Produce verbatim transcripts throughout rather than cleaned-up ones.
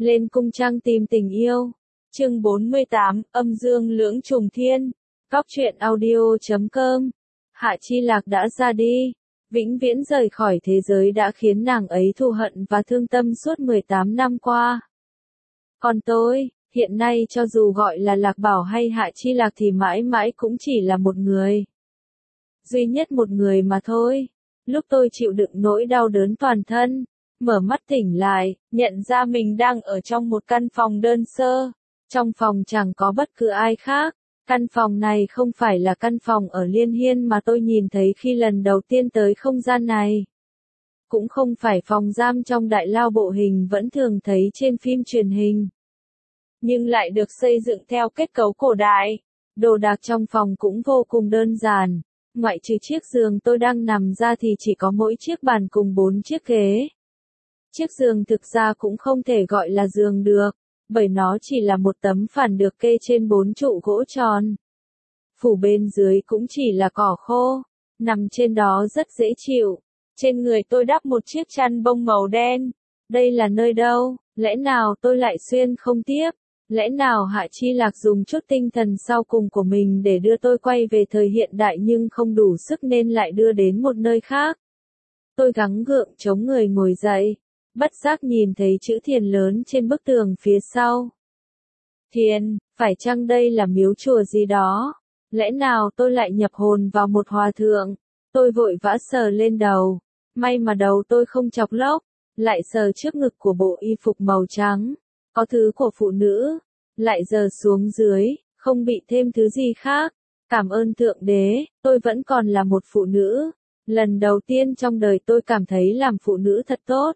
Lên cung trăng tìm tình yêu. Chương bốn mươi tám, âm dương lưỡng trùng thiên. Góc truyện audio chấm com. Hạ Chi Lạc đã ra đi, vĩnh viễn rời khỏi thế giới đã khiến nàng ấy thù hận và thương tâm suốt mười tám năm qua. Còn tôi, hiện nay cho dù gọi là Lạc Bảo hay Hạ Chi Lạc thì mãi mãi cũng chỉ là một người. Duy nhất một người mà thôi. Lúc tôi chịu đựng nỗi đau đớn toàn thân, mở mắt tỉnh lại, nhận ra mình đang ở trong một căn phòng đơn sơ. Trong phòng chẳng có bất cứ ai khác. Căn phòng này không phải là căn phòng ở Liên Hiên mà tôi nhìn thấy khi lần đầu tiên tới không gian này. Cũng không phải phòng giam trong đại lao bộ hình vẫn thường thấy trên phim truyền hình. Nhưng lại được xây dựng theo kết cấu cổ đại. Đồ đạc trong phòng cũng vô cùng đơn giản. Ngoại trừ chiếc giường tôi đang nằm ra thì chỉ có mỗi chiếc bàn cùng bốn chiếc ghế. Chiếc giường thực ra cũng không thể gọi là giường được, bởi nó chỉ là một tấm phản được kê trên bốn trụ gỗ tròn. Phủ bên dưới cũng chỉ là cỏ khô, nằm trên đó rất dễ chịu. Trên người tôi đắp một chiếc chăn bông màu đen. Đây là nơi đâu? Lẽ nào tôi lại xuyên không tiếp? Lẽ nào Hạ Chi Lạc dùng chút tinh thần sau cùng của mình để đưa tôi quay về thời hiện đại nhưng không đủ sức nên lại đưa đến một nơi khác? Tôi gắng gượng chống người ngồi dậy, bất giác nhìn thấy chữ Thiền lớn trên bức tường phía sau. Thiền, phải chăng đây là miếu chùa gì đó? Lẽ nào tôi lại nhập hồn vào một hòa thượng? Tôi vội vã sờ lên đầu, may mà đầu tôi không chọc lốc, lại sờ trước ngực của bộ y phục màu trắng, có thứ của phụ nữ, lại giờ xuống dưới, không bị thêm thứ gì khác. Cảm ơn Thượng Đế, tôi vẫn còn là một phụ nữ. Lần đầu tiên trong đời tôi cảm thấy làm phụ nữ thật tốt.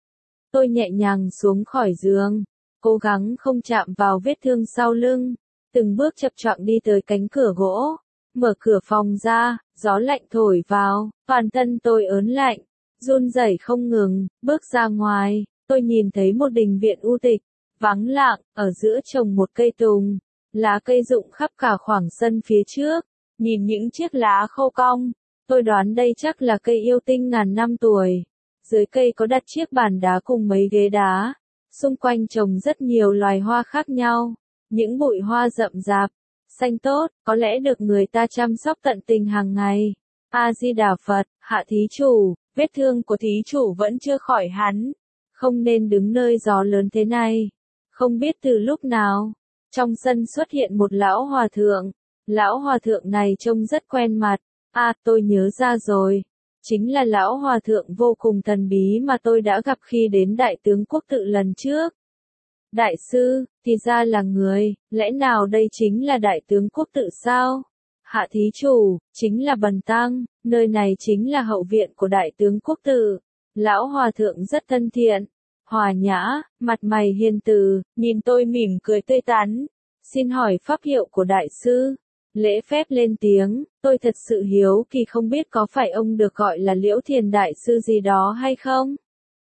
Tôi nhẹ nhàng xuống khỏi giường, cố gắng không chạm vào vết thương sau lưng, từng bước chập choạng đi tới cánh cửa gỗ, mở cửa phòng ra, gió lạnh thổi vào, toàn thân tôi ớn lạnh, run rẩy không ngừng, bước ra ngoài, tôi nhìn thấy một đình viện u tịch, vắng lặng, ở giữa trồng một cây tùng, lá cây rụng khắp cả khoảng sân phía trước, nhìn những chiếc lá khô cong, tôi đoán đây chắc là cây yêu tinh ngàn năm tuổi. Dưới cây có đặt chiếc bàn đá cùng mấy ghế đá, xung quanh trồng rất nhiều loài hoa khác nhau, những bụi hoa rậm rạp, xanh tốt, có lẽ được người ta chăm sóc tận tình hàng ngày. A-di-đà Phật, Hạ thí chủ, vết thương của thí chủ vẫn chưa khỏi hẳn, không nên đứng nơi gió lớn thế này. Không biết từ lúc nào, trong sân xuất hiện một lão hòa thượng, lão hòa thượng này trông rất quen mặt. À, tôi nhớ ra rồi. Chính là lão hòa thượng vô cùng thần bí mà tôi đã gặp khi đến Đại Tướng Quốc Tự lần trước. Đại sư, thì ra là người, lẽ nào đây chính là Đại Tướng Quốc Tự sao? Hạ thí chủ, chính là Bần Tăng, nơi này chính là hậu viện của Đại Tướng Quốc Tự. Lão hòa thượng rất thân thiện, hòa nhã, mặt mày hiền từ, nhìn tôi mỉm cười tươi tắn. Xin hỏi pháp hiệu của đại sư? Lễ phép lên tiếng, tôi thật sự hiếu kỳ không biết có phải ông được gọi là Liễu Thiền Đại Sư gì đó hay không?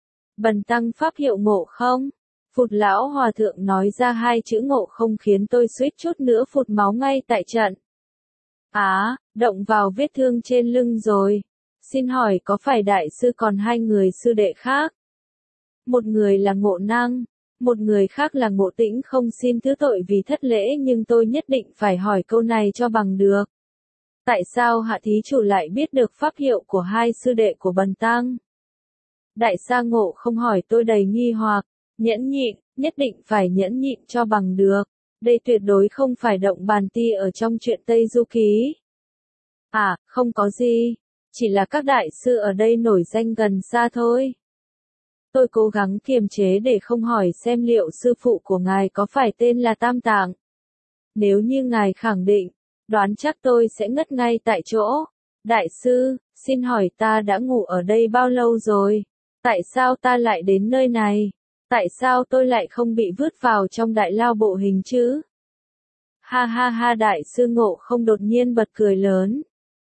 Bần Tăng pháp hiệu Ngộ Không? Phụt lão hòa thượng nói ra hai chữ Ngộ Không khiến tôi suýt chút nữa phụt máu ngay tại trận. Á, động vào vết thương trên lưng rồi. Xin hỏi có phải Đại Sư còn hai người sư đệ khác? Một người là Ngộ Năng. Một người khác là Ngộ Tĩnh, không xin thứ tội vì thất lễ nhưng tôi nhất định phải hỏi câu này cho bằng được. Tại sao Hạ thí chủ lại biết được pháp hiệu của hai sư đệ của Bần Tăng? Đại Sa Ngộ Không hỏi tôi đầy nghi hoặc, nhẫn nhịn, nhất định phải nhẫn nhịn cho bằng được. Đây tuyệt đối không phải động bàn ti ở trong truyện Tây Du Ký. À, không có gì, chỉ là các đại sư ở đây nổi danh gần xa thôi. Tôi cố gắng kiềm chế để không hỏi xem liệu sư phụ của ngài có phải tên là Tam Tạng. Nếu như ngài khẳng định, đoán chắc tôi sẽ ngất ngay tại chỗ. Đại sư, xin hỏi ta đã ngủ ở đây bao lâu rồi? Tại sao ta lại đến nơi này? Tại sao tôi lại không bị vứt vào trong đại lao bộ hình chứ? Ha ha ha, đại sư Ngộ Không đột nhiên bật cười lớn.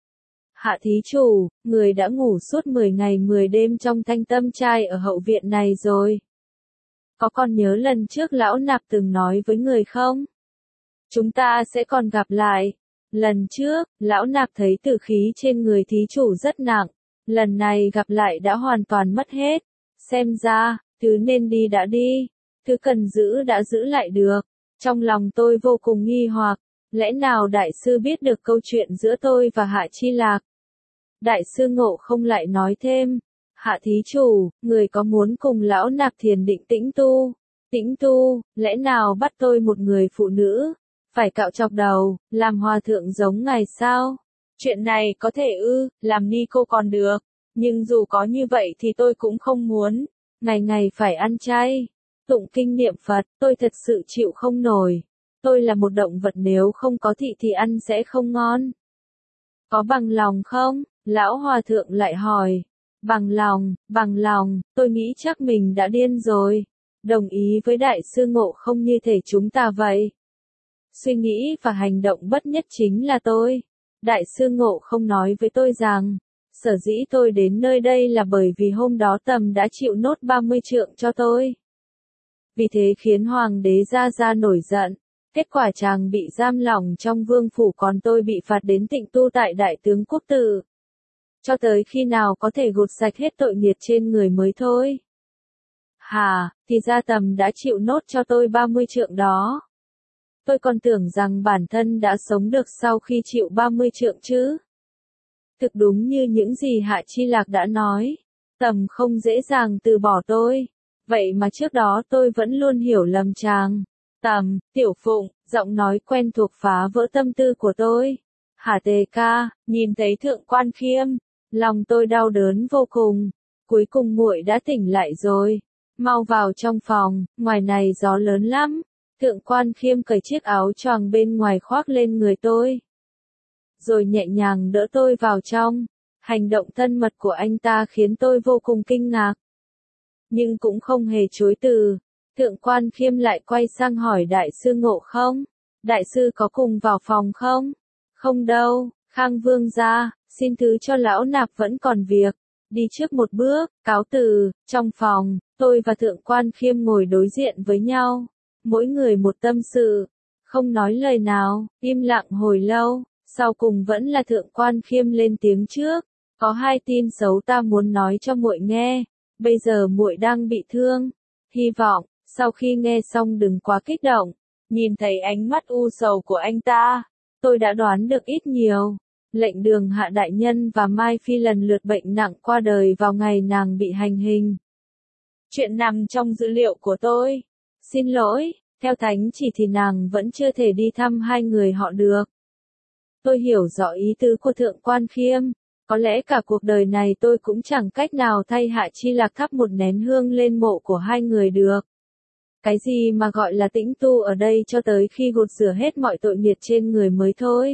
Hạ thí chủ, người đã ngủ suốt mười ngày mười đêm trong thanh tâm trai ở hậu viện này rồi. Có còn nhớ lần trước lão nạp từng nói với người không? Chúng ta sẽ còn gặp lại. Lần trước, lão nạp thấy tử khí trên người thí chủ rất nặng. Lần này gặp lại đã hoàn toàn mất hết. Xem ra, thứ nên đi đã đi. Thứ cần giữ đã giữ lại được. Trong lòng tôi vô cùng nghi hoặc, lẽ nào đại sư biết được câu chuyện giữa tôi và Hạ Chi Lạc? Đại sư Ngộ không lại nói thêm, Hạ thí chủ, người có muốn cùng lão nạp thiền định tĩnh tu? Tĩnh tu, lẽ nào bắt tôi một người phụ nữ, phải cạo chọc đầu, làm hòa thượng giống ngài sao? Chuyện này có thể ư, làm ni cô còn được, nhưng dù có như vậy thì tôi cũng không muốn, ngày ngày phải ăn chay, tụng kinh niệm Phật, tôi thật sự chịu không nổi. Tôi là một động vật nếu không có thị thì ăn sẽ không ngon. Có bằng lòng không? Lão hòa thượng lại hỏi. Bằng lòng, bằng lòng, tôi nghĩ chắc mình đã điên rồi. Đồng ý với đại sư Ngộ không như thể chúng ta vậy. Suy nghĩ và hành động bất nhất chính là tôi. Đại sư Ngộ không nói với tôi rằng, sở dĩ tôi đến nơi đây là bởi vì hôm đó Tầm đã chịu nốt ba mươi trượng cho tôi. Vì thế khiến Hoàng đế Gia Gia nổi giận. Kết quả chàng bị giam lỏng trong vương phủ còn tôi bị phạt đến tịnh tu tại Đại Tướng Quốc Tử. Cho tới khi nào có thể gột sạch hết tội nghiệp trên người mới thôi. Hà, thì ra Tầm đã chịu nốt cho tôi ba mươi trượng đó. Tôi còn tưởng rằng bản thân đã sống được sau khi chịu ba mươi trượng chứ. Thực đúng như những gì Hạ Chi Lạc đã nói, Tầm không dễ dàng từ bỏ tôi. Vậy mà trước đó tôi vẫn luôn hiểu lầm chàng. Tầm, Tiểu Phụng, giọng nói quen thuộc phá vỡ tâm tư của tôi. Hà Tề ca, nhìn thấy Thượng Quan Khiêm, lòng tôi đau đớn vô cùng. Cuối cùng muội đã tỉnh lại rồi. Mau vào trong phòng, ngoài này gió lớn lắm. Thượng Quan Khiêm cởi chiếc áo choàng bên ngoài khoác lên người tôi. Rồi nhẹ nhàng đỡ tôi vào trong. Hành động thân mật của anh ta khiến tôi vô cùng kinh ngạc. Nhưng cũng không hề chối từ. Thượng Quan Khiêm lại quay sang hỏi đại sư Ngộ không? Đại sư có cùng vào phòng không? Không đâu, Khang Vương gia, xin thứ cho lão nạp vẫn còn việc. Đi trước một bước, cáo từ. Trong phòng, tôi và Thượng Quan Khiêm ngồi đối diện với nhau. Mỗi người một tâm sự. Không nói lời nào, im lặng hồi lâu. Sau cùng vẫn là Thượng Quan Khiêm lên tiếng trước. Có hai tin xấu ta muốn nói cho muội nghe. Bây giờ muội đang bị thương. Hy vọng, sau khi nghe xong đừng quá kích động. Nhìn thấy ánh mắt u sầu của anh ta, tôi đã đoán được ít nhiều. Lệnh Đường Hạ đại nhân và Mai Phi lần lượt bệnh nặng qua đời vào ngày nàng bị hành hình. Chuyện nằm trong dữ liệu của tôi. Xin lỗi, theo thánh chỉ thì nàng vẫn chưa thể đi thăm hai người họ được. Tôi hiểu rõ ý tứ của Thượng Quan Khiêm. Có lẽ cả cuộc đời này tôi cũng chẳng cách nào thay Hạ Chi Lạc thắp một nén hương lên mộ của hai người được. Cái gì mà gọi là tĩnh tu ở đây cho tới khi gột rửa hết mọi tội nghiệp trên người mới thôi.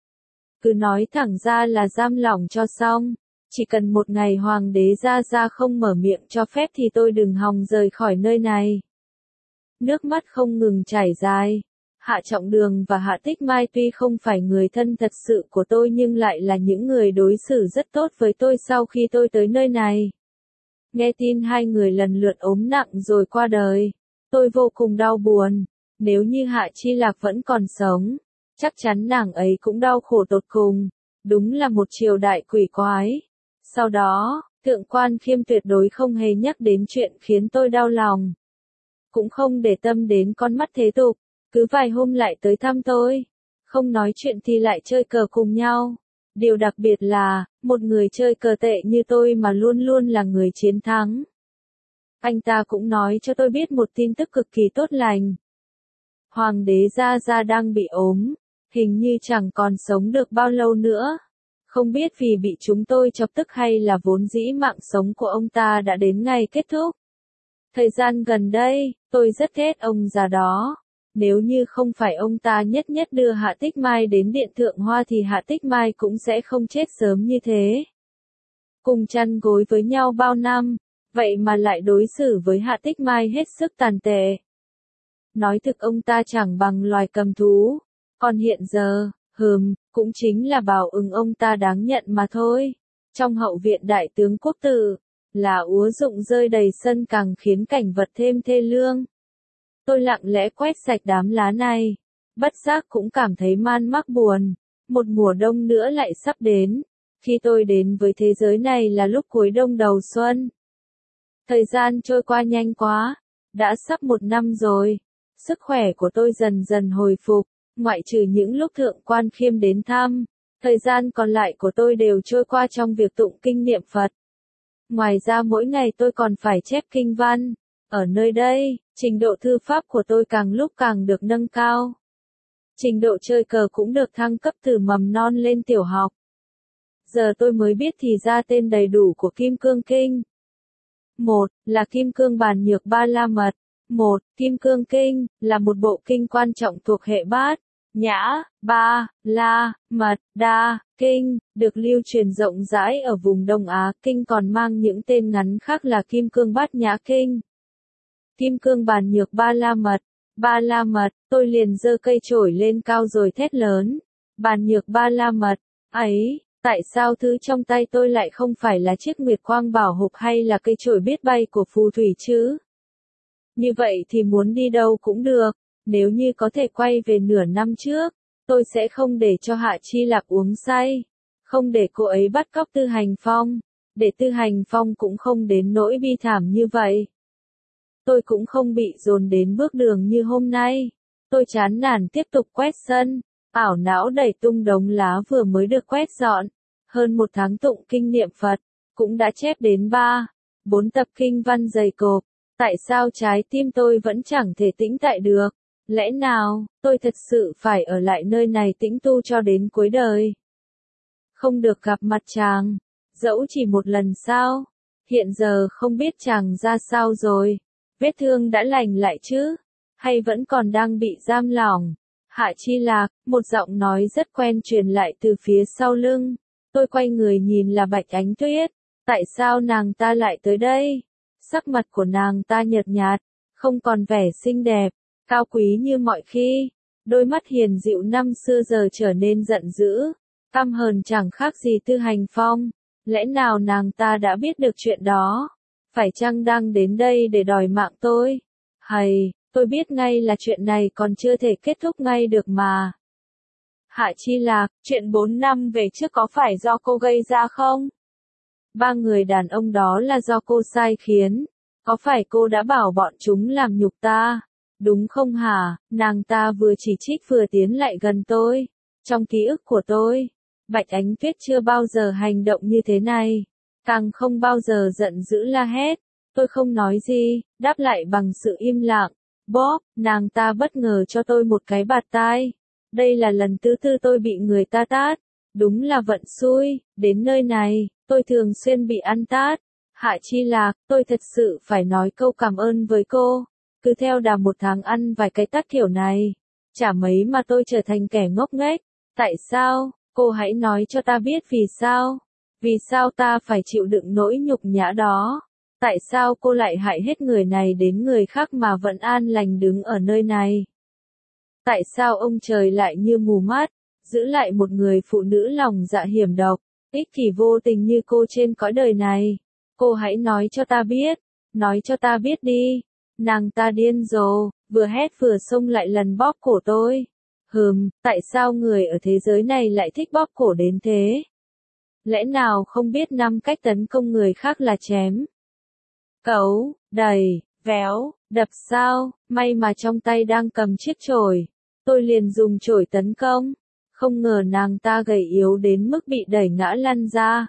Cứ nói thẳng ra là giam lỏng cho xong. Chỉ cần một ngày Hoàng đế Gia Gia không mở miệng cho phép thì tôi đừng hòng rời khỏi nơi này. Nước mắt không ngừng chảy dài. Hạ Trọng Đường và Hạ Tích Mai tuy không phải người thân thật sự của tôi nhưng lại là những người đối xử rất tốt với tôi sau khi tôi tới nơi này. Nghe tin hai người lần lượt ốm nặng rồi qua đời. Tôi vô cùng đau buồn. Nếu như Hạ Chi Lạc vẫn còn sống, chắc chắn nàng ấy cũng đau khổ tột cùng. Đúng là một triều đại quỷ quái. Sau đó, Thượng Quan Khiêm tuyệt đối không hề nhắc đến chuyện khiến tôi đau lòng. Cũng không để tâm đến con mắt thế tục. Cứ vài hôm lại tới thăm tôi. Không nói chuyện thì lại chơi cờ cùng nhau. Điều đặc biệt là, một người chơi cờ tệ như tôi mà luôn luôn là người chiến thắng. Anh ta cũng nói cho tôi biết một tin tức cực kỳ tốt lành. Hoàng đế Gia Gia đang bị ốm, hình như chẳng còn sống được bao lâu nữa. Không biết vì bị chúng tôi chọc tức hay là vốn dĩ mạng sống của ông ta đã đến ngày kết thúc. Thời gian gần đây, tôi rất ghét ông già đó. Nếu như không phải ông ta nhất nhất đưa Hạ Tích Mai đến Điện Thượng Hoa thì Hạ Tích Mai cũng sẽ không chết sớm như thế. Cùng chăn gối với nhau bao năm, vậy mà lại đối xử với Hạ Tích Mai hết sức tàn tệ. Nói thực ông ta chẳng bằng loài cầm thú, còn hiện giờ, hừm, cũng chính là bảo ưng ông ta đáng nhận mà thôi. Trong hậu viện Đại Tướng Quốc Tử, là úa rụng rơi đầy sân càng khiến cảnh vật thêm thê lương. Tôi lặng lẽ quét sạch đám lá này, bất giác cũng cảm thấy man mác buồn. Một mùa đông nữa lại sắp đến. Khi tôi đến với thế giới này là lúc cuối đông đầu xuân. Thời gian trôi qua nhanh quá. Đã sắp một năm rồi. Sức khỏe của tôi dần dần hồi phục, ngoại trừ những lúc thượng quan Khiêm đến thăm. Thời gian còn lại của tôi đều trôi qua trong việc tụng kinh niệm Phật. Ngoài ra mỗi ngày tôi còn phải chép kinh văn. Ở nơi đây, trình độ thư pháp của tôi càng lúc càng được nâng cao. Trình độ chơi cờ cũng được thăng cấp từ mầm non lên tiểu học. Giờ tôi mới biết thì ra tên đầy đủ của Kim Cương Kinh. Một là Kim Cương Bàn Nhược Ba La Mật. Một, Kim Cương Kinh, là một bộ kinh quan trọng thuộc hệ Bát, Nhã, Ba, La, Mật, Đa, Kinh, được lưu truyền rộng rãi ở vùng Đông Á. Kinh còn mang những tên ngắn khác là Kim Cương Bát Nhã Kinh, Kim Cương Bàn Nhược Ba La Mật. Ba La Mật, tôi liền giơ cây chổi lên cao rồi thét lớn. Bàn Nhược Ba La Mật, ấy, tại sao thứ trong tay tôi lại không phải là chiếc Nguyệt Quang Bảo Hộp hay là cây chổi biết bay của phù thủy chứ? Như vậy thì muốn đi đâu cũng được, nếu như có thể quay về nửa năm trước, tôi sẽ không để cho Hạ Chi Lạc uống say, không để cô ấy bắt cóc Tư Hành Phong, để Tư Hành Phong cũng không đến nỗi bi thảm như vậy. Tôi cũng không bị dồn đến bước đường như hôm nay. Tôi chán nản tiếp tục quét sân, ảo não đẩy tung đống lá vừa mới được quét dọn. Hơn một tháng tụng kinh niệm Phật, cũng đã chép đến ba, bốn tập kinh văn dày cộp. Tại sao trái tim tôi vẫn chẳng thể tĩnh tại được? Lẽ nào, tôi thật sự phải ở lại nơi này tĩnh tu cho đến cuối đời? Không được gặp mặt chàng, dẫu chỉ một lần sao? Hiện giờ không biết chàng ra sao rồi? Vết thương đã lành lại chứ? Hay vẫn còn đang bị giam lỏng? Hạ Chi Lạc, một giọng nói rất quen truyền lại từ phía sau lưng. Tôi quay người nhìn là Bạch Ánh Tuyết. Tại sao nàng ta lại tới đây? Sắc mặt của nàng ta nhợt nhạt, không còn vẻ xinh đẹp, cao quý như mọi khi. Đôi mắt hiền dịu năm xưa giờ trở nên giận dữ, căm hờn chẳng khác gì Tư Hành Phong. Lẽ nào nàng ta đã biết được chuyện đó? Phải chăng đang đến đây để đòi mạng tôi? Hay, tôi biết ngay là chuyện này còn chưa thể kết thúc ngay được mà. Hạ Chi Lạc, chuyện bốn năm về trước có phải do cô gây ra không? Ba người đàn ông đó là do cô sai khiến. Có phải cô đã bảo bọn chúng làm nhục ta? Đúng không hả? Nàng ta vừa chỉ trích vừa tiến lại gần tôi. Trong ký ức của tôi, Bạch Ánh Tuyết chưa bao giờ hành động như thế này. Càng không bao giờ giận dữ la hét. Tôi không nói gì, đáp lại bằng sự im lặng. Bóp, nàng ta bất ngờ cho tôi một cái bạt tai. Đây là lần thứ tư tôi bị người ta tát. Đúng là vận xui, đến nơi này, tôi thường xuyên bị ăn tát. Hạ Chi Lạc, tôi thật sự phải nói câu cảm ơn với cô. Cứ theo đà một tháng ăn vài cái tát kiểu này, chả mấy mà tôi trở thành kẻ ngốc nghếch. Tại sao? Cô hãy nói cho ta biết vì sao? Vì sao ta phải chịu đựng nỗi nhục nhã đó? Tại sao cô lại hại hết người này đến người khác mà vẫn an lành đứng ở nơi này? Tại sao ông trời lại như mù mắt, giữ lại một người phụ nữ lòng dạ hiểm độc, ích kỷ vô tình như cô trên cõi đời này? Cô hãy nói cho ta biết, nói cho ta biết đi. Nàng ta điên rồ, vừa hét vừa xông lại lần bóp cổ tôi. Hừm, tại sao người ở thế giới này lại thích bóp cổ đến thế? Lẽ nào không biết năm cách tấn công người khác là chém, cấu, đẩy, véo, đập sao? May mà trong tay đang cầm chiếc chổi. Tôi liền dùng chổi tấn công. Không ngờ nàng ta gầy yếu đến mức bị đẩy ngã lăn ra.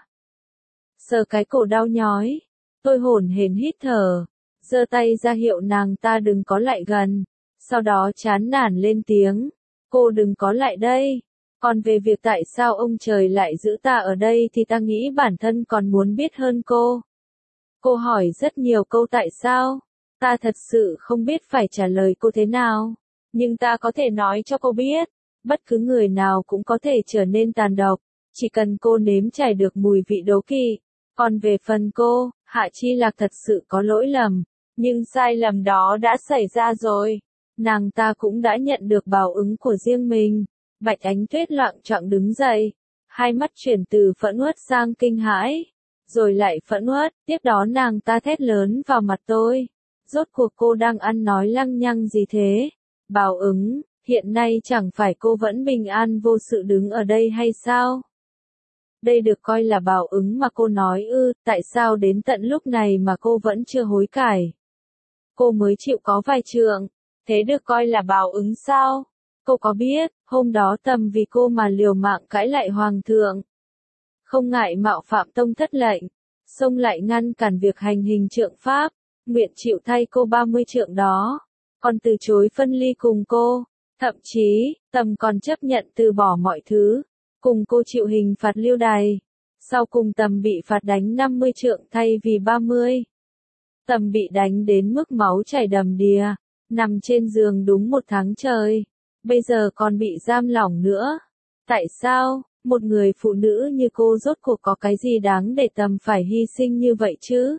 Sờ cái cổ đau nhói. Tôi hổn hển hít thở. Giơ tay ra hiệu nàng ta đừng có lại gần. Sau đó chán nản lên tiếng. Cô đừng có lại đây. Còn về việc tại sao ông trời lại giữ ta ở đây thì ta nghĩ bản thân còn muốn biết hơn cô. Cô hỏi rất nhiều câu tại sao. Ta thật sự không biết phải trả lời cô thế nào. Nhưng ta có thể nói cho cô biết. Bất cứ người nào cũng có thể trở nên tàn độc. Chỉ cần cô nếm trải được mùi vị đố kỵ. Còn về phần cô, Hạ Chi Lạc thật sự có lỗi lầm. Nhưng sai lầm đó đã xảy ra rồi. Nàng ta cũng đã nhận được báo ứng của riêng mình. Bạch Ánh Tuyết loạng choạng đứng dậy. Hai mắt chuyển từ phẫn uất sang kinh hãi. Rồi lại phẫn uất, tiếp đó nàng ta thét lớn vào mặt tôi. Rốt cuộc cô đang ăn nói lăng nhăng gì thế? Báo ứng, hiện nay chẳng phải cô vẫn bình an vô sự đứng ở đây hay sao? Đây được coi là báo ứng mà cô nói ư, tại sao đến tận lúc này mà cô vẫn chưa hối cải? cô mới chịu có vài trượng. Thế được coi là báo ứng sao? Cô có biết, hôm đó Tầm vì cô mà liều mạng cãi lại hoàng thượng. Không ngại mạo phạm tông thất lệnh, xông lại ngăn cản việc hành hình trượng pháp, nguyện chịu thay cô ba mươi trượng đó, còn từ chối phân ly cùng cô. Thậm chí, Tầm còn chấp nhận từ bỏ mọi thứ, cùng cô chịu hình phạt lưu đày. Sau cùng Tầm bị phạt đánh năm mươi trượng thay vì ba mươi. Tầm bị đánh đến mức máu chảy đầm đìa, nằm trên giường đúng một tháng trời. Bây giờ còn bị giam lỏng nữa. Tại sao, một người phụ nữ như cô rốt cuộc có cái gì đáng để Tầm phải hy sinh như vậy chứ?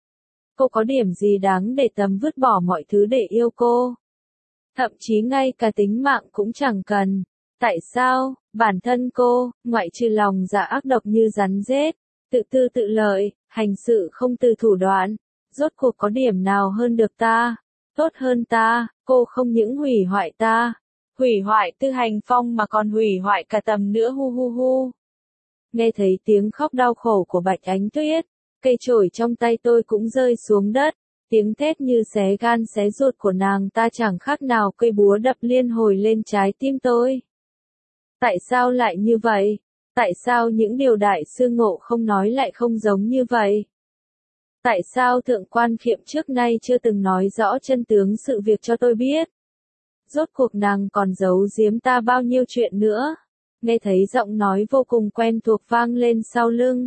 Cô có điểm gì đáng để Tầm vứt bỏ mọi thứ để yêu cô? Thậm chí ngay cả tính mạng cũng chẳng cần. Tại sao, bản thân cô, ngoại trừ lòng dạ ác độc như rắn rết, tự tư tự lợi, hành sự không từ thủ đoạn, rốt cuộc có điểm nào hơn được ta, tốt hơn ta? Cô không những hủy hoại ta, hủy hoại Tư Hành Phong mà còn hủy hoại cả Tầm nữa, hu hu hu. Nghe thấy tiếng khóc đau khổ của Bạch Ánh Tuyết, cây chổi trong tay tôi cũng rơi xuống đất, tiếng thét như xé gan xé ruột của nàng ta chẳng khác nào cây búa đập liên hồi lên trái tim tôi. Tại sao lại như vậy? Tại sao những điều đại sư Ngộ không nói lại không giống như vậy? Tại sao Thượng Quan Kiệm trước nay chưa từng nói rõ chân tướng sự việc cho tôi biết? Rốt cuộc nàng còn giấu giếm ta bao nhiêu chuyện nữa? Nghe thấy giọng nói vô cùng quen thuộc vang lên sau lưng.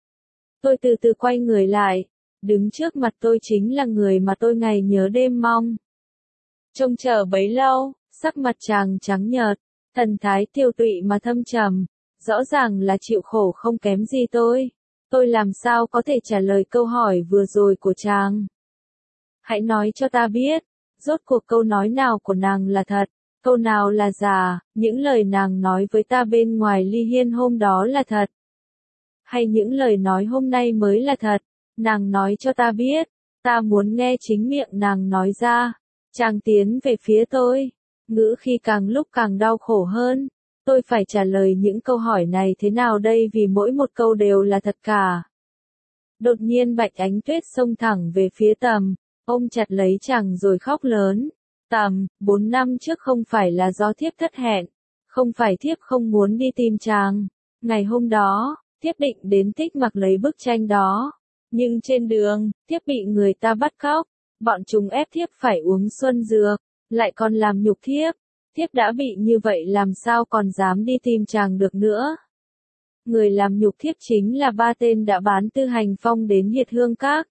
Tôi từ từ quay người lại, đứng trước mặt tôi chính là người mà tôi ngày nhớ đêm mong. Trông chờ bấy lâu, sắc mặt chàng trắng nhợt, thần thái tiêu tụy mà thâm trầm, rõ ràng là chịu khổ không kém gì tôi. Tôi làm sao có thể trả lời câu hỏi vừa rồi của chàng? Hãy nói cho ta biết, rốt cuộc câu nói nào của nàng là thật, câu nào là giả, những lời nàng nói với ta bên ngoài ly hiên hôm đó là thật. Hay những lời nói hôm nay mới là thật, nàng nói cho ta biết, ta muốn nghe chính miệng nàng nói ra. Chàng tiến về phía tôi, ngữ khi càng lúc càng đau khổ hơn. Tôi phải trả lời những câu hỏi này thế nào đây vì mỗi một câu đều là thật cả. Đột nhiên Bạch Ánh Tuyết xông thẳng về phía Tầm, ôm chặt lấy chàng rồi khóc lớn. Tầm, bốn năm trước không phải là do thiếp thất hẹn, không phải thiếp không muốn đi tìm chàng. Ngày hôm đó, thiếp định đến Tích Mặc lấy bức tranh đó. Nhưng trên đường, thiếp bị người ta bắt cóc, bọn chúng ép thiếp phải uống xuân dược, lại còn làm nhục thiếp. Thiếp đã bị như vậy làm sao còn dám đi tìm chàng được nữa. Người làm nhục thiếp chính là ba tên đã bán Tư Hành Phong đến Hiệt Hương Các.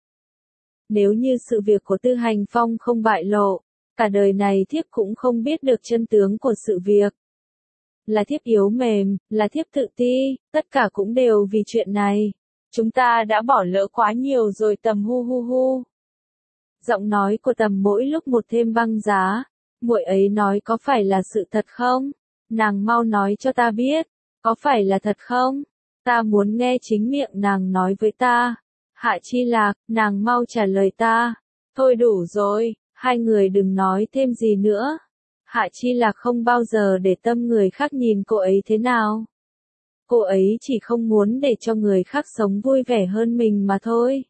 Nếu như sự việc của Tư Hành Phong không bại lộ, cả đời này thiếp cũng không biết được chân tướng của sự việc. Là thiếp yếu mềm, là thiếp tự ti, tất cả cũng đều vì chuyện này. Chúng ta đã bỏ lỡ quá nhiều rồi Tầm, hu hu hu. Giọng nói của Tầm mỗi lúc một thêm băng giá. Muội ấy nói có phải là sự thật không? Nàng mau nói cho ta biết, có phải là thật không? Ta muốn nghe chính miệng nàng nói với ta. Hạ Chi Lạc, nàng mau trả lời ta. Thôi đủ rồi, hai người đừng nói thêm gì nữa. Hạ Chi Lạc không bao giờ để tâm người khác nhìn cô ấy thế nào. Cô ấy chỉ không muốn để cho người khác sống vui vẻ hơn mình mà thôi.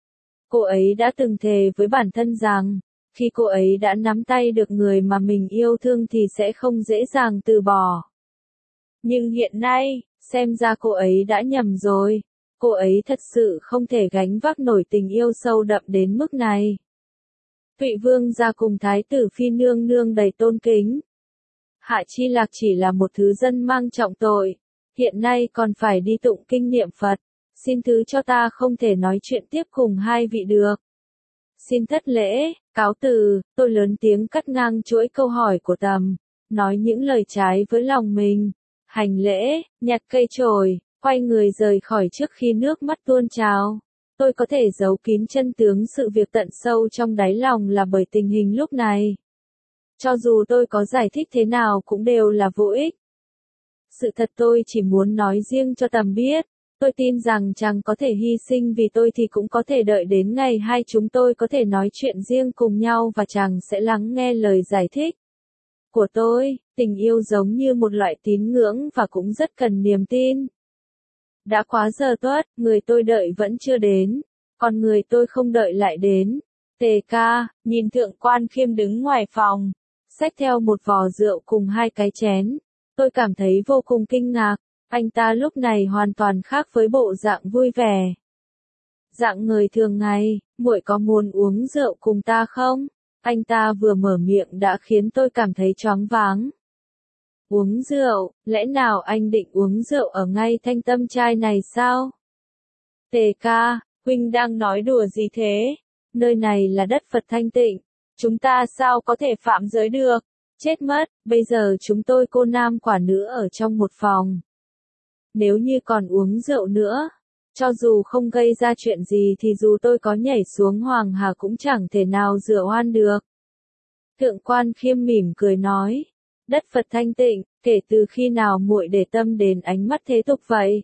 Cô ấy đã từng thề với bản thân rằng, khi cô ấy đã nắm tay được người mà mình yêu thương thì sẽ không dễ dàng từ bỏ. Nhưng hiện nay, xem ra cô ấy đã nhầm rồi. Cô ấy thật sự không thể gánh vác nổi tình yêu sâu đậm đến mức này. Thụy Vương gia cùng Thái tử Phi nương nương đầy tôn kính. Hạ Chi Lạc chỉ là một thứ dân mang trọng tội. Hiện nay còn phải đi tụng kinh niệm Phật. Xin thứ cho ta không thể nói chuyện tiếp cùng hai vị được. Xin thất lễ, cáo từ, tôi lớn tiếng cắt ngang chuỗi câu hỏi của Tầm, nói những lời trái với lòng mình, hành lễ, nhặt cây chổi, quay người rời khỏi trước khi nước mắt tuôn trào. Tôi có thể giấu kín chân tướng sự việc tận sâu trong đáy lòng là bởi tình hình lúc này. Cho dù tôi có giải thích thế nào cũng đều là vô ích. Sự thật tôi chỉ muốn nói riêng cho Tầm biết. Tôi tin rằng chàng có thể hy sinh vì tôi thì cũng có thể đợi đến ngày hai chúng tôi có thể nói chuyện riêng cùng nhau và chàng sẽ lắng nghe lời giải thích của tôi. Tình yêu giống như một loại tín ngưỡng và cũng rất cần niềm tin. Đã quá giờ tuất, người tôi đợi vẫn chưa đến, còn người tôi không đợi lại đến. Tề ca, nhìn Thượng Quan Khiêm đứng ngoài phòng, xách theo một vò rượu cùng hai cái chén. Tôi cảm thấy vô cùng kinh ngạc, anh ta lúc này hoàn toàn khác với bộ dạng vui vẻ. Dạng người thường ngày, muội có muốn uống rượu cùng ta không? Anh ta vừa mở miệng đã khiến tôi cảm thấy choáng váng. Uống rượu, lẽ nào anh định uống rượu ở ngay Thanh Tâm Trai này sao? Tề ca, huynh đang nói đùa gì thế? Nơi này là đất Phật thanh tịnh, chúng ta sao có thể phạm giới được? Chết mất, bây giờ chúng tôi cô nam quả nữ ở trong một phòng. Nếu như còn uống rượu nữa, cho dù không gây ra chuyện gì thì dù tôi có nhảy xuống Hoàng Hà cũng chẳng thể nào rửa oan được. Thượng Quan Khiêm mỉm cười nói, đất Phật thanh tịnh, kể từ khi nào muội để tâm đến ánh mắt thế tục vậy?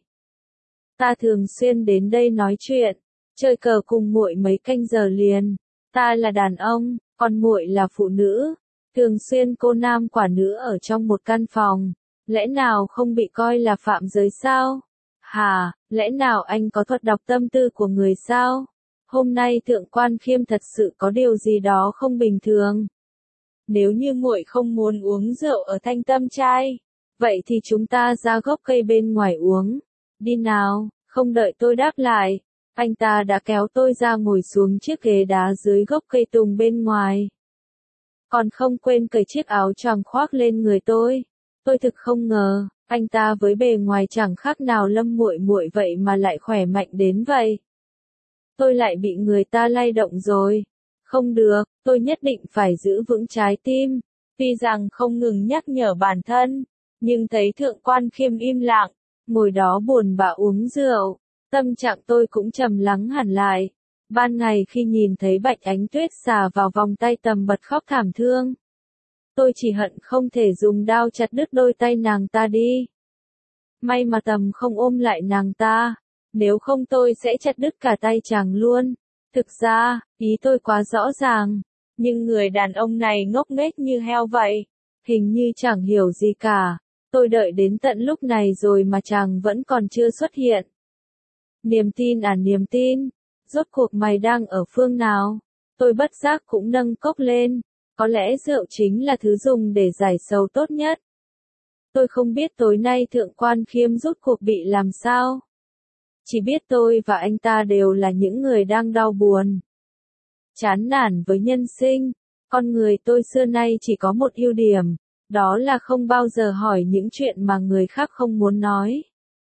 Ta thường xuyên đến đây nói chuyện, chơi cờ cùng muội mấy canh giờ liền. Ta là đàn ông, còn muội là phụ nữ, thường xuyên cô nam quả nữ ở trong một căn phòng, lẽ nào không bị coi là phạm giới sao? Hà, lẽ nào anh có thuật đọc tâm tư của người sao? Hôm nay Thượng Quan Khiêm thật sự có điều gì đó không bình thường. Nếu như muội không muốn uống rượu ở Thanh Tâm Trai, vậy thì chúng ta ra gốc cây bên ngoài uống. Đi nào, không đợi tôi đáp lại, anh ta đã kéo tôi ra ngồi xuống chiếc ghế đá dưới gốc cây tùng bên ngoài. Còn không quên cởi chiếc áo choàng khoác lên người tôi. Tôi thực không ngờ, anh ta với bề ngoài chẳng khác nào Lâm muội muội vậy mà lại khỏe mạnh đến vậy. Tôi lại bị người ta lay động rồi. Không được, tôi nhất định phải giữ vững trái tim. Tuy rằng không ngừng nhắc nhở bản thân, nhưng thấy Thượng Quan Khiêm im lặng, ngồi đó buồn bã uống rượu, tâm trạng tôi cũng trầm lắng hẳn lại. Ban ngày khi nhìn thấy Bạch Ánh Tuyết xà vào vòng tay Tầm bật khóc thảm thương, tôi chỉ hận không thể dùng đao chặt đứt đôi tay nàng ta đi. May mà Tầm không ôm lại nàng ta, nếu không tôi sẽ chặt đứt cả tay chàng luôn. Thực ra, ý tôi quá rõ ràng, nhưng người đàn ông này ngốc nghếch như heo vậy, hình như chẳng hiểu gì cả. Tôi đợi đến tận lúc này rồi mà chàng vẫn còn chưa xuất hiện. Niềm tin à niềm tin, rốt cuộc mày đang ở phương nào? Tôi bất giác cũng nâng cốc lên, có lẽ rượu chính là thứ dùng để giải sầu tốt nhất. Tôi không biết tối nay Thượng Quan Khiêm rốt cuộc bị làm sao. Chỉ biết tôi và anh ta đều là những người đang đau buồn, chán nản với nhân sinh. Con người tôi xưa nay chỉ có một ưu điểm, đó là không bao giờ hỏi những chuyện mà người khác không muốn nói.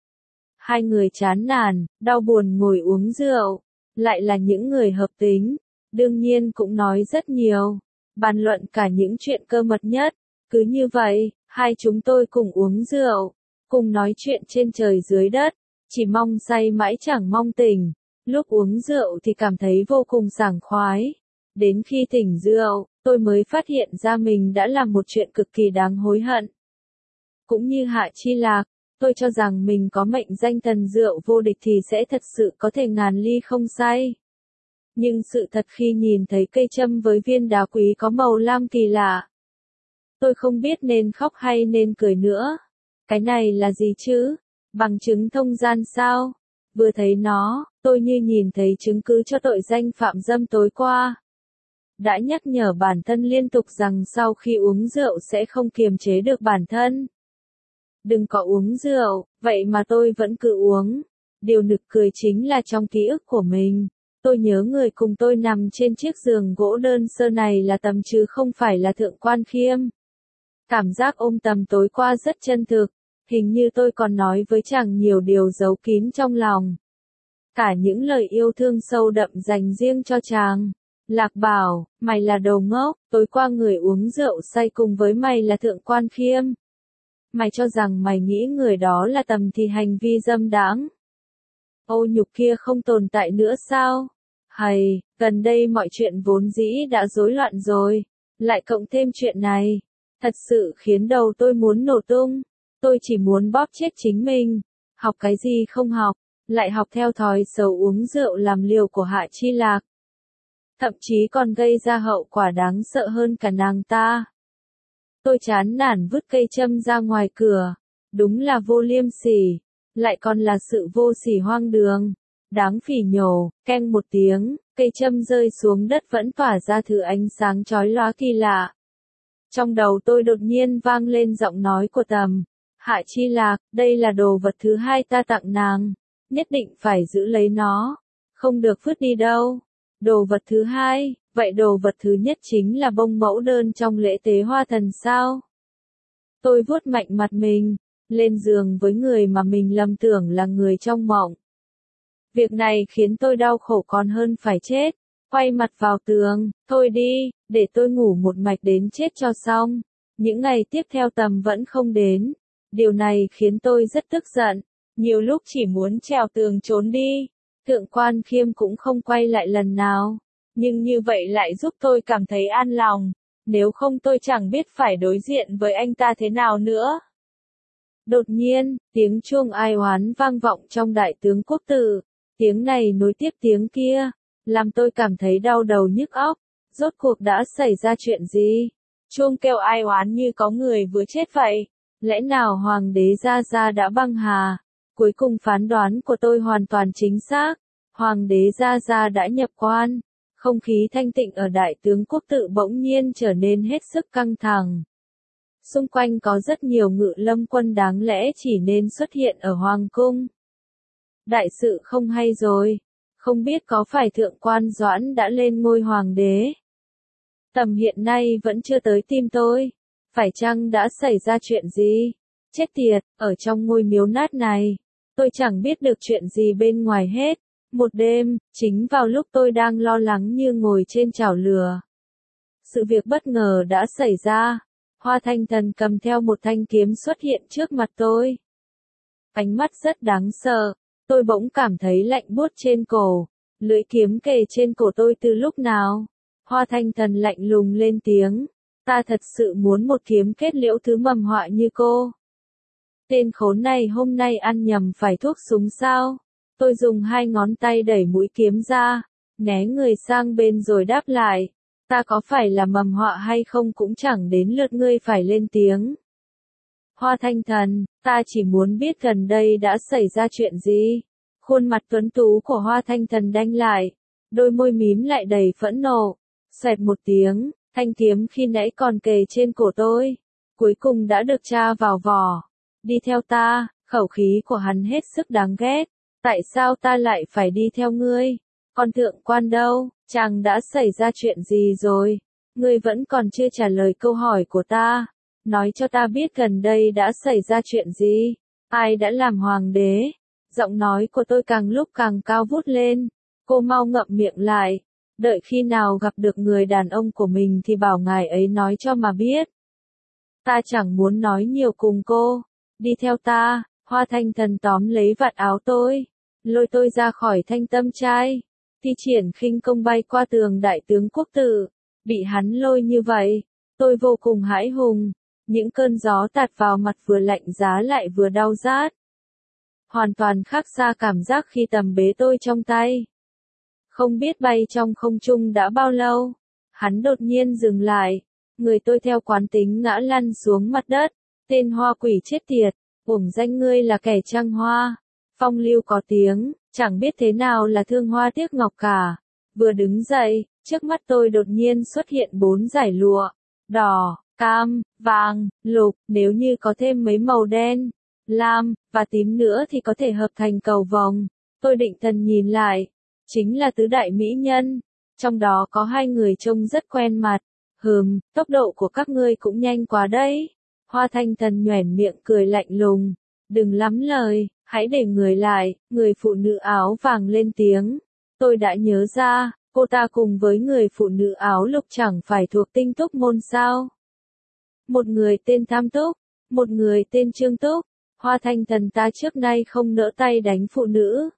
Hai người chán nản, đau buồn ngồi uống rượu, lại là những người hợp tính, đương nhiên cũng nói rất nhiều, bàn luận cả những chuyện cơ mật nhất. Cứ như vậy, hai chúng tôi cùng uống rượu, cùng nói chuyện trên trời dưới đất, chỉ mong say mãi chẳng mong tỉnh. Lúc uống rượu thì cảm thấy vô cùng sảng khoái. Đến khi tỉnh rượu, tôi mới phát hiện ra mình đã làm một chuyện cực kỳ đáng hối hận. Cũng như Hạ Chi Lạc, tôi cho rằng mình có mệnh danh thần rượu vô địch thì sẽ thật sự có thể ngàn ly không say. Nhưng sự thật khi nhìn thấy cây châm với viên đá quý có màu lam kỳ lạ, tôi không biết nên khóc hay nên cười nữa. Cái này là gì chứ? Bằng chứng thông gian sao? Vừa thấy nó, tôi như nhìn thấy chứng cứ cho tội danh phạm dâm tối qua. Đã nhắc nhở bản thân liên tục rằng sau khi uống rượu sẽ không kiềm chế được bản thân. Đừng có uống rượu, vậy mà tôi vẫn cứ uống. Điều nực cười chính là trong ký ức của mình, tôi nhớ người cùng tôi nằm trên chiếc giường gỗ đơn sơ này là Tầm chứ không phải là Thượng Quan Khiêm. Cảm giác ôm Tầm tối qua rất chân thực, hình như tôi còn nói với chàng nhiều điều giấu kín trong lòng. Cả những lời yêu thương sâu đậm dành riêng cho chàng. Lạc bảo, mày là đồ ngốc, tối qua người uống rượu say cùng với mày là Thượng Quan Khiêm. Mày cho rằng mày nghĩ người đó là Tầm thì hành vi dâm đáng, ô nhục kia không tồn tại nữa sao? Hầy, gần đây mọi chuyện vốn dĩ đã rối loạn rồi, lại cộng thêm chuyện này, thật sự khiến đầu tôi muốn nổ tung. Tôi chỉ muốn bóp chết chính mình, học cái gì không học, lại học theo thói xấu uống rượu làm liều của Hạ Chi Lạc. Thậm chí còn gây ra hậu quả đáng sợ hơn cả nàng ta. Tôi chán nản vứt cây châm ra ngoài cửa, đúng là vô liêm sỉ, lại còn là sự vô sỉ hoang đường. Đáng phỉ nhổ, keng một tiếng, cây châm rơi xuống đất vẫn tỏa ra thứ ánh sáng chói lóa kỳ lạ. Trong đầu tôi đột nhiên vang lên giọng nói của Tầm. Hạ Chi Lạc, đây là đồ vật thứ hai ta tặng nàng. Nhất định phải giữ lấy nó. Không được vứt đi đâu. Đồ vật thứ hai, vậy đồ vật thứ nhất chính là bông mẫu đơn trong lễ tế hoa thần sao? Tôi vuốt mạnh mặt mình, lên giường với người mà mình lầm tưởng là người trong mộng. Việc này khiến tôi đau khổ còn hơn phải chết. Quay mặt vào tường, thôi đi, để tôi ngủ một mạch đến chết cho xong. Những ngày tiếp theo Tầm vẫn không đến. Điều này khiến tôi rất tức giận. Nhiều lúc chỉ muốn trèo tường trốn đi. Thượng quan Khiêm cũng không quay lại lần nào. Nhưng như vậy lại giúp tôi cảm thấy an lòng. Nếu không tôi chẳng biết phải đối diện với anh ta thế nào nữa. Đột nhiên, tiếng chuông ai oán vang vọng trong đại tướng quốc tử. Tiếng này nối tiếp tiếng kia, làm tôi cảm thấy đau đầu nhức óc. Rốt cuộc đã xảy ra chuyện gì? Chuông kêu ai oán như có người vừa chết vậy. Lẽ nào Hoàng đế Gia Gia đã băng hà? Cuối cùng phán đoán của tôi hoàn toàn chính xác. Hoàng đế Gia Gia đã nhập quan. Không khí thanh tịnh ở đại tướng quốc tự bỗng nhiên trở nên hết sức căng thẳng. Xung quanh có rất nhiều ngự lâm quân đáng lẽ chỉ nên xuất hiện ở Hoàng cung. Đại sự không hay rồi. Không biết có phải thượng quan Doãn đã lên ngôi hoàng đế. Tầm hiện nay vẫn chưa tới tim tôi. Phải chăng đã xảy ra chuyện gì? Chết tiệt, ở trong ngôi miếu nát này. Tôi chẳng biết được chuyện gì bên ngoài hết. Một đêm, chính vào lúc tôi đang lo lắng như ngồi trên chảo lửa. Sự việc bất ngờ đã xảy ra. Hoa Thanh Thần cầm theo một thanh kiếm xuất hiện trước mặt tôi. Ánh mắt rất đáng sợ. Tôi bỗng cảm thấy lạnh buốt trên cổ. Lưỡi kiếm kề trên cổ tôi từ lúc nào? Hoa Thanh Thần lạnh lùng lên tiếng. Ta thật sự muốn một kiếm kết liễu thứ mầm họa như cô. Tên khốn này hôm nay ăn nhầm phải thuốc súng sao? Tôi dùng hai ngón tay đẩy mũi kiếm ra, né người sang bên rồi đáp lại. Ta có phải là mầm họa hay không cũng chẳng đến lượt ngươi phải lên tiếng. Hoa Thanh Thần, ta chỉ muốn biết gần đây đã xảy ra chuyện gì. Khuôn mặt tuấn tú của Hoa Thanh Thần đanh lại, đôi môi mím lại đầy phẫn nộ. Xoẹt một tiếng, thanh kiếm khi nãy còn kề trên cổ tôi, cuối cùng đã được tra vào vỏ. Đi theo ta, khẩu khí của hắn hết sức đáng ghét. Tại sao ta lại phải đi theo ngươi? Còn thượng quan đâu? Chàng đã xảy ra chuyện gì rồi? Ngươi vẫn còn chưa trả lời câu hỏi của ta. Nói cho ta biết gần đây đã xảy ra chuyện gì? Ai đã làm hoàng đế? Giọng nói của tôi càng lúc càng cao vút lên. Cô mau ngậm miệng lại. Đợi khi nào gặp được người đàn ông của mình thì bảo ngài ấy nói cho mà biết. Ta chẳng muốn nói nhiều cùng cô. Đi theo ta. Hoa Thanh Thần tóm lấy vạt áo tôi, lôi tôi ra khỏi Thanh Tâm trai. Thi triển khinh công bay qua tường đại tướng quốc tử. Bị hắn lôi như vậy, tôi vô cùng hãi hùng. Những cơn gió tạt vào mặt vừa lạnh giá lại vừa đau rát. Hoàn toàn khác xa cảm giác khi Tầm bế tôi trong tay. Không biết bay trong không trung đã bao lâu. Hắn đột nhiên dừng lại. Người tôi theo quán tính ngã lăn xuống mặt đất. Tên hoa quỷ chết tiệt. Uổng danh ngươi là kẻ trăng hoa. Phong lưu có tiếng, chẳng biết thế nào là thương hoa tiếc ngọc cả. Vừa đứng dậy, trước mắt tôi đột nhiên xuất hiện bốn dải lụa. Đỏ, cam, vàng, lục, nếu như có thêm mấy màu đen, lam, và tím nữa thì có thể hợp thành cầu vồng. Tôi định thần nhìn lại. Chính là tứ đại mỹ nhân. Trong đó có hai người trông rất quen mặt. Hừm, tốc độ của các ngươi cũng nhanh quá đấy. Hoa Thanh Thần nhoẻn miệng cười lạnh lùng. Đừng lắm lời, hãy để người lại. Người phụ nữ áo vàng lên tiếng. Tôi đã nhớ ra, cô ta cùng với người phụ nữ áo lục chẳng phải thuộc Tinh Túc môn sao? Một người tên Tham Túc, một người tên Trương Túc. Hoa Thanh Thần ta trước nay không nỡ tay đánh phụ nữ.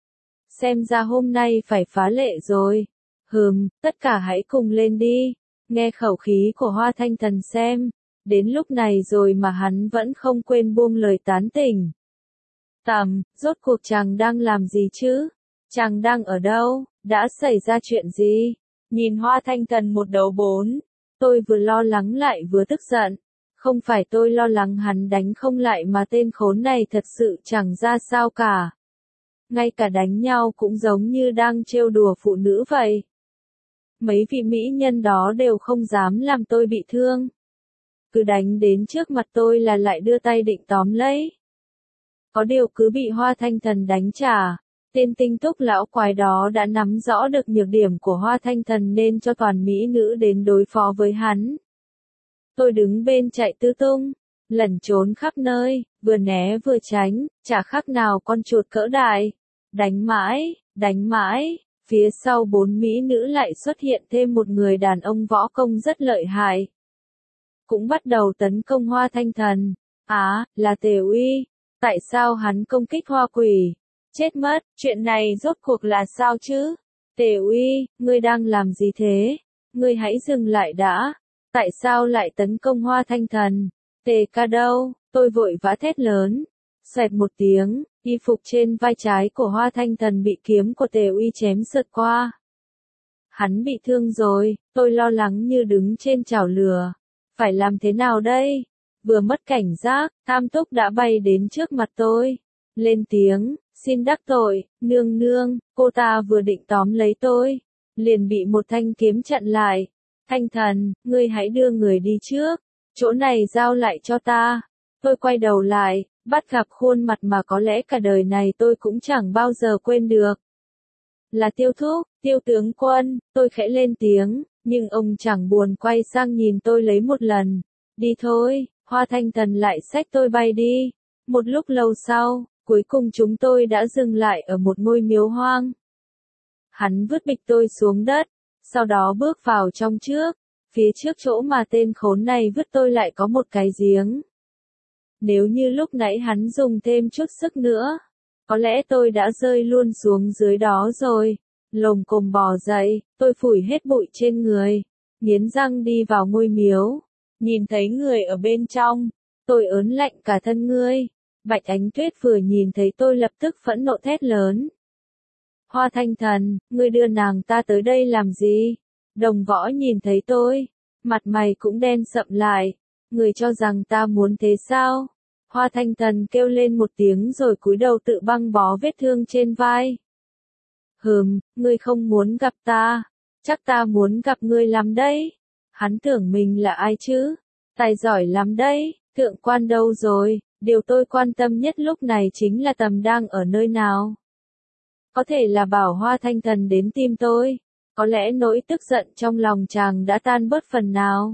Xem ra hôm nay phải phá lệ rồi. Hừm, tất cả hãy cùng lên đi. Nghe khẩu khí của Hoa Thanh Thần xem. Đến lúc này rồi mà hắn vẫn không quên buông lời tán tỉnh. Tầm, rốt cuộc chàng đang làm gì chứ? Chàng đang ở đâu? Đã xảy ra chuyện gì? Nhìn Hoa Thanh Thần một đầu bốn. Tôi vừa lo lắng lại vừa tức giận. Không phải tôi lo lắng hắn đánh không lại mà tên khốn này thật sự chẳng ra sao cả. ngay cả đánh nhau cũng giống như đang trêu đùa phụ nữ vậy. Mấy vị mỹ nhân đó đều không dám làm tôi bị thương. Cứ đánh đến trước mặt tôi là lại đưa tay định tóm lấy. Có điều cứ bị Hoa Thanh Thần đánh trả. Tên tinh túc lão quái đó đã nắm rõ được nhược điểm của Hoa Thanh Thần nên cho toàn mỹ nữ đến đối phó với hắn. Tôi đứng bên chạy tứ tung, lẩn trốn khắp nơi, vừa né vừa tránh, chả khác nào con chuột cỡ đại. Đánh mãi, đánh mãi, phía sau bốn mỹ nữ lại xuất hiện thêm một người đàn ông võ công rất lợi hại. Cũng bắt đầu tấn công Hoa Thanh Thần. Á, à, là Tề Uy. Tại sao hắn công kích Hoa Quỷ? Chết mất, chuyện này rốt cuộc là sao chứ? Tề Uy, ngươi đang làm gì thế? Ngươi hãy dừng lại đã. Tại sao lại tấn công Hoa Thanh Thần? Tề ca đâu? Tôi vội vã thét lớn. Xoẹt một tiếng, y phục trên vai trái của Hoa Thanh Thần bị kiếm của Tề Uy chém sượt qua. Hắn bị thương rồi, tôi lo lắng như đứng trên chảo lửa. Phải làm thế nào đây? Vừa mất cảnh giác, Tam Túc đã bay đến trước mặt tôi. Lên tiếng, xin đắc tội, nương nương, cô ta vừa định tóm lấy tôi. Liền bị một thanh kiếm chặn lại. Thanh Thần, ngươi hãy đưa người đi trước. Chỗ này giao lại cho ta. Tôi quay đầu lại, bắt gặp khuôn mặt mà có lẽ cả đời này tôi cũng chẳng bao giờ quên được. Là Tiêu Thúc, Tiêu tướng quân, tôi khẽ lên tiếng, nhưng ông chẳng buồn quay sang nhìn tôi lấy một lần. Đi thôi, Hoa Thanh Thần lại xách tôi bay đi. Một lúc lâu sau, cuối cùng chúng tôi đã dừng lại ở một ngôi miếu hoang. Hắn vứt bịch tôi xuống đất, sau đó bước vào trong trước. Phía trước chỗ mà tên khốn này vứt tôi lại có một cái giếng. Nếu như lúc nãy hắn dùng thêm chút sức nữa, có lẽ tôi đã rơi luôn xuống dưới đó rồi. Lồm cồm bò dậy, tôi phủi hết bụi trên người, nghiến răng đi vào ngôi miếu. Nhìn thấy người ở bên trong, tôi ớn lạnh cả thân ngươi. Bạch Ánh Tuyết vừa nhìn thấy tôi lập tức phẫn nộ thét lớn. Hoa Thanh Thần, ngươi đưa nàng ta tới đây làm gì? Đồng Võ nhìn thấy tôi, mặt mày cũng đen sậm lại. Người cho rằng ta muốn thế sao? Hoa Thanh Thần kêu lên một tiếng rồi cúi đầu tự băng bó vết thương trên vai. Hừm, ngươi không muốn gặp ta, chắc ta muốn gặp ngươi lắm đấy. Hắn tưởng mình là ai chứ? Tài giỏi lắm đấy, thượng quan đâu rồi? Điều tôi quan tâm nhất lúc này chính là Tầm đang ở nơi nào. Có thể là bảo Hoa Thanh Thần đến tìm tôi. Có lẽ nỗi tức giận trong lòng chàng đã tan bớt phần nào.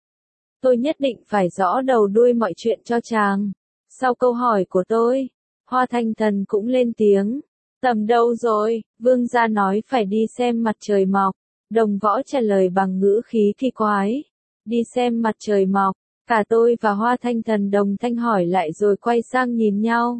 Tôi nhất định phải rõ đầu đuôi mọi chuyện cho chàng. Sau câu hỏi của tôi, Hoa Thanh Thần cũng lên tiếng. Tầm đâu rồi? Vương gia nói phải đi xem mặt trời mọc. Đồng Võ trả lời bằng ngữ khí kỳ quái. Đi xem mặt trời mọc. Cả tôi và Hoa Thanh Thần đồng thanh hỏi lại rồi quay sang nhìn nhau.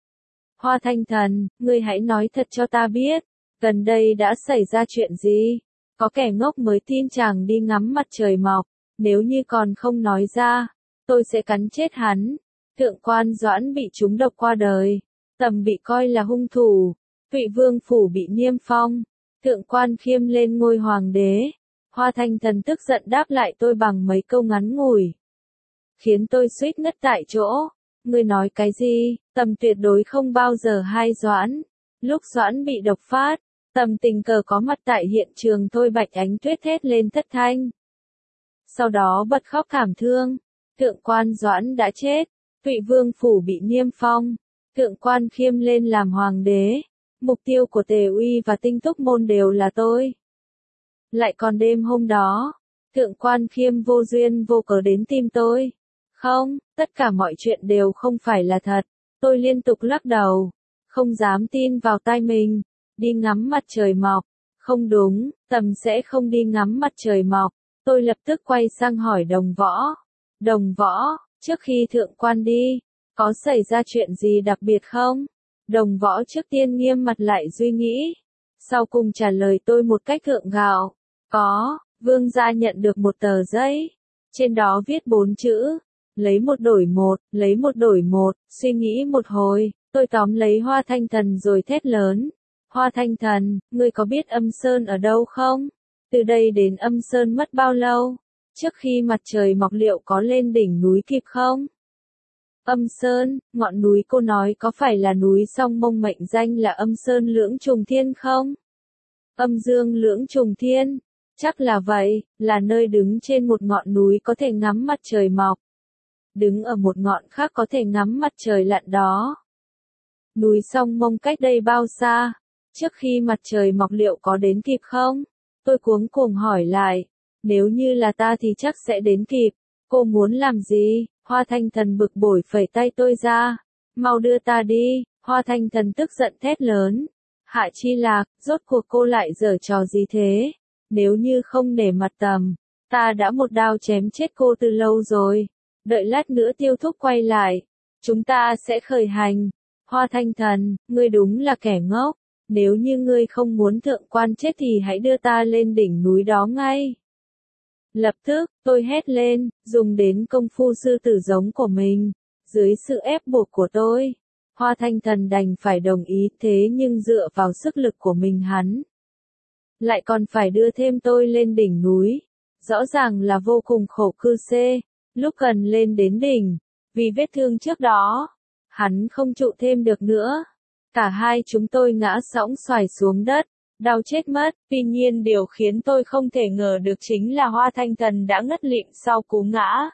Hoa Thanh Thần, ngươi hãy nói thật cho ta biết. Gần đây đã xảy ra chuyện gì? Có kẻ ngốc mới tin chàng đi ngắm mặt trời mọc. Nếu như còn không nói ra, tôi sẽ cắn chết hắn. Thượng quan Doãn bị trúng độc qua đời. Tầm bị coi là hung thủ. Thụy Vương phủ bị niêm phong. Thượng quan Khiêm lên ngôi hoàng đế. Hoa Thanh Thần tức giận đáp lại tôi bằng mấy câu ngắn ngủi, khiến tôi suýt ngất tại chỗ. Ngươi nói cái gì? Tầm tuyệt đối không bao giờ hai Doãn. Lúc Doãn bị độc phát, Tầm tình cờ có mặt tại hiện trường. Thôi Bạch Ánh Tuyết thét lên thất thanh. Sau đó bật khóc thảm thương. Thượng quan Doãn đã chết. Thụy Vương phủ bị niêm phong. Thượng quan Khiêm lên làm hoàng đế. Mục tiêu của Tề Uy và Tinh Túc môn đều là tôi. Lại còn đêm hôm đó, Thượng quan Khiêm vô duyên vô cớ đến tìm tôi. Không, tất cả mọi chuyện đều không phải là thật. Tôi liên tục lắc đầu, không dám tin vào tai mình. Đi ngắm mặt trời mọc. Không đúng, Tầm sẽ không đi ngắm mặt trời mọc. Tôi lập tức quay sang hỏi Đồng Võ. Đồng Võ, trước khi thượng quan đi, có xảy ra chuyện gì đặc biệt không? Đồng Võ trước tiên nghiêm mặt lại suy nghĩ. Sau cùng trả lời tôi một cách gượng gạo. Có, vương gia nhận được một tờ giấy. Trên đó viết bốn chữ. Lấy một đổi một, lấy một đổi một, suy nghĩ một hồi, tôi tóm lấy Hoa Thanh Thần rồi thét lớn. Hoa Thanh Thần, ngươi có biết Âm Sơn ở đâu không? Từ đây đến Âm Sơn mất bao lâu? Trước khi mặt trời mọc liệu có lên đỉnh núi kịp không? Âm Sơn, ngọn núi cô nói có phải là núi Song Mông mệnh danh là Âm Sơn Lưỡng Trùng Thiên không? Âm Dương Lưỡng Trùng Thiên, chắc là vậy, là nơi đứng trên một ngọn núi có thể ngắm mặt trời mọc. Đứng ở một ngọn khác có thể ngắm mặt trời lặn đó. Núi Song Mông cách đây bao xa? Trước khi mặt trời mọc liệu có đến kịp không? Tôi cuống cuồng hỏi lại. Nếu như là ta thì chắc sẽ đến kịp. Cô muốn làm gì? Hoa Thanh Thần bực bội phẩy tay tôi ra. Mau đưa ta đi. Hoa Thanh Thần tức giận thét lớn. Hạ Chi Lạc, rốt cuộc cô lại giở trò gì thế? Nếu như không nể mặt Tầm, ta đã một đao chém chết cô từ lâu rồi. Đợi lát nữa Tiêu Thúc quay lại, chúng ta sẽ khởi hành. Hoa Thanh Thần, ngươi đúng là kẻ ngốc. Nếu như ngươi không muốn thượng quan chết thì hãy đưa ta lên đỉnh núi đó ngay. Lập tức, tôi hét lên, dùng đến công phu sư tử giống của mình. Dưới sự ép buộc của tôi, Hoa Thanh Thần đành phải đồng ý, thế nhưng dựa vào sức lực của mình hắn lại còn phải đưa thêm tôi lên đỉnh núi. Rõ ràng là vô cùng khổ cư xê. Lúc gần lên đến đỉnh, vì vết thương trước đó, hắn không trụ thêm được nữa. Cả hai chúng tôi ngã sõng xoài xuống đất, đau chết mất. Tuy nhiên điều khiến tôi không thể ngờ được chính là Hoa Thanh Thần đã ngất lịm sau cú ngã.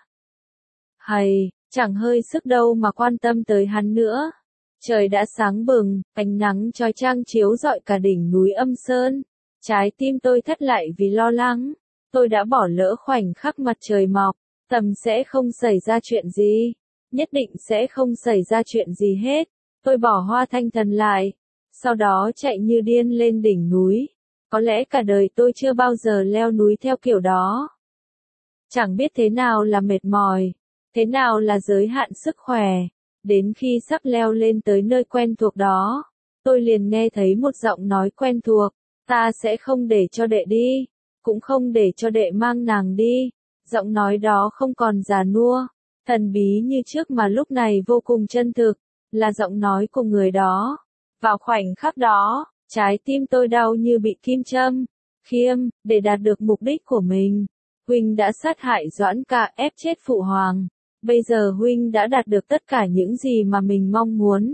Hay, chẳng hơi sức đâu mà quan tâm tới hắn nữa. Trời đã sáng bừng, ánh nắng chói chang chiếu rọi cả đỉnh núi Âm Sơn. Trái tim tôi thắt lại vì lo lắng. Tôi đã bỏ lỡ khoảnh khắc mặt trời mọc. Tầm sẽ không xảy ra chuyện gì. Nhất định sẽ không xảy ra chuyện gì hết. Tôi bỏ Hoa Thanh Thần lại. Sau đó chạy như điên lên đỉnh núi. Có lẽ cả đời tôi chưa bao giờ leo núi theo kiểu đó. Chẳng biết thế nào là mệt mỏi. Thế nào là giới hạn sức khỏe. Đến khi sắp leo lên tới nơi quen thuộc đó, tôi liền nghe thấy một giọng nói quen thuộc. Ta sẽ không để cho đệ đi. Cũng không để cho đệ mang nàng đi. Giọng nói đó không còn già nua, thần bí như trước mà lúc này vô cùng chân thực, là giọng nói của người đó. Vào khoảnh khắc đó, trái tim tôi đau như bị kim châm. Khiêm, để đạt được mục đích của mình, huynh đã sát hại Doãn Ca, ép chết phụ hoàng. Bây giờ huynh đã đạt được tất cả những gì mà mình mong muốn.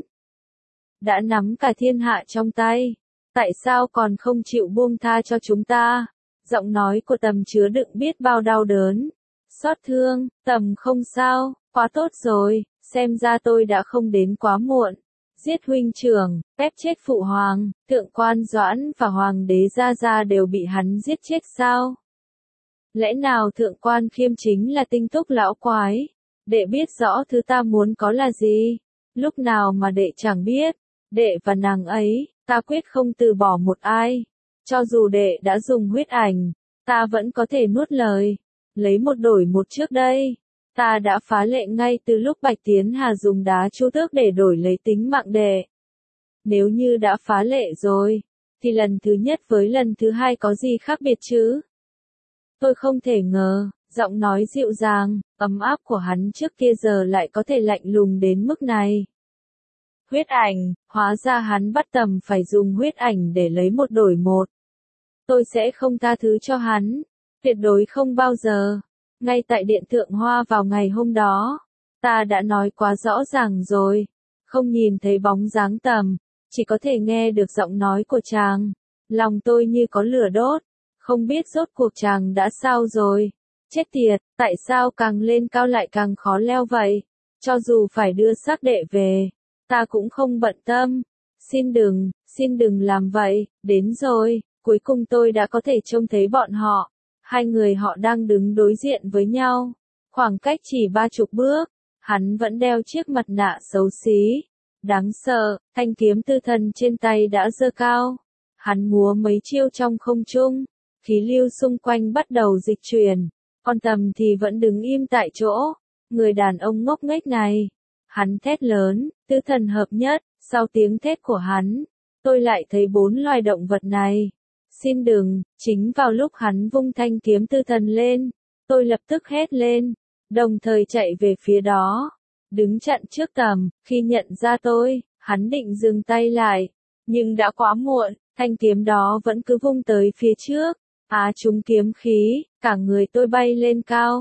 Đã nắm cả thiên hạ trong tay. Tại sao còn không chịu buông tha cho chúng ta? Giọng nói của Tầm chứa đựng biết bao đau đớn. Xót thương, Tầm không sao, quá tốt rồi, xem ra tôi đã không đến quá muộn. Giết huynh trưởng, ép chết phụ hoàng, thượng quan Doãn và hoàng đế Gia Gia đều bị hắn giết chết sao? Lẽ nào thượng quan Khiêm chính là tinh túc lão quái? Đệ biết rõ thứ ta muốn có là gì? Lúc nào mà đệ chẳng biết, đệ và nàng ấy, ta quyết không từ bỏ một ai. Cho dù đệ đã dùng huyết ảnh, ta vẫn có thể nuốt lời. Lấy một đổi một trước đây. Ta đã phá lệ ngay từ lúc Bạch Tiến Hà dùng đá chu tước để đổi lấy tính mạng đệ. Nếu như đã phá lệ rồi, thì lần thứ nhất với lần thứ hai có gì khác biệt chứ? Tôi không thể ngờ, giọng nói dịu dàng, ấm áp của hắn trước kia giờ lại có thể lạnh lùng đến mức này. Huyết ảnh, hóa ra hắn bắt Tầm phải dùng huyết ảnh để lấy một đổi một. Tôi sẽ không tha thứ cho hắn, tuyệt đối không bao giờ. Ngay tại Điện Thượng Hoa vào ngày hôm đó, ta đã nói quá rõ ràng rồi, không nhìn thấy bóng dáng Tầm, chỉ có thể nghe được giọng nói của chàng. Lòng tôi như có lửa đốt, không biết rốt cuộc chàng đã sao rồi. Chết tiệt, tại sao càng lên cao lại càng khó leo vậy? Cho dù phải đưa xác đệ về, ta cũng không bận tâm. Xin đừng, xin đừng làm vậy, đến rồi, cuối cùng tôi đã có thể trông thấy bọn họ. Hai người họ đang đứng đối diện với nhau, khoảng cách chỉ ba chục bước, hắn vẫn đeo chiếc mặt nạ xấu xí. Đáng sợ, thanh kiếm tư thần trên tay đã giơ cao. Hắn múa mấy chiêu trong không trung, khí lưu xung quanh bắt đầu dịch chuyển, còn Tầm thì vẫn đứng im tại chỗ. Người đàn ông ngốc nghếch này, hắn thét lớn, tư thần hợp nhất, sau tiếng thét của hắn, tôi lại thấy bốn loài động vật này. Xin đừng, chính vào lúc hắn vung thanh kiếm tư thần lên, tôi lập tức hét lên, đồng thời chạy về phía đó, đứng chặn trước Tầm. Khi nhận ra tôi, hắn định dừng tay lại, nhưng đã quá muộn, thanh kiếm đó vẫn cứ vung tới phía trước. Á trúng kiếm khí, cả người tôi bay lên cao,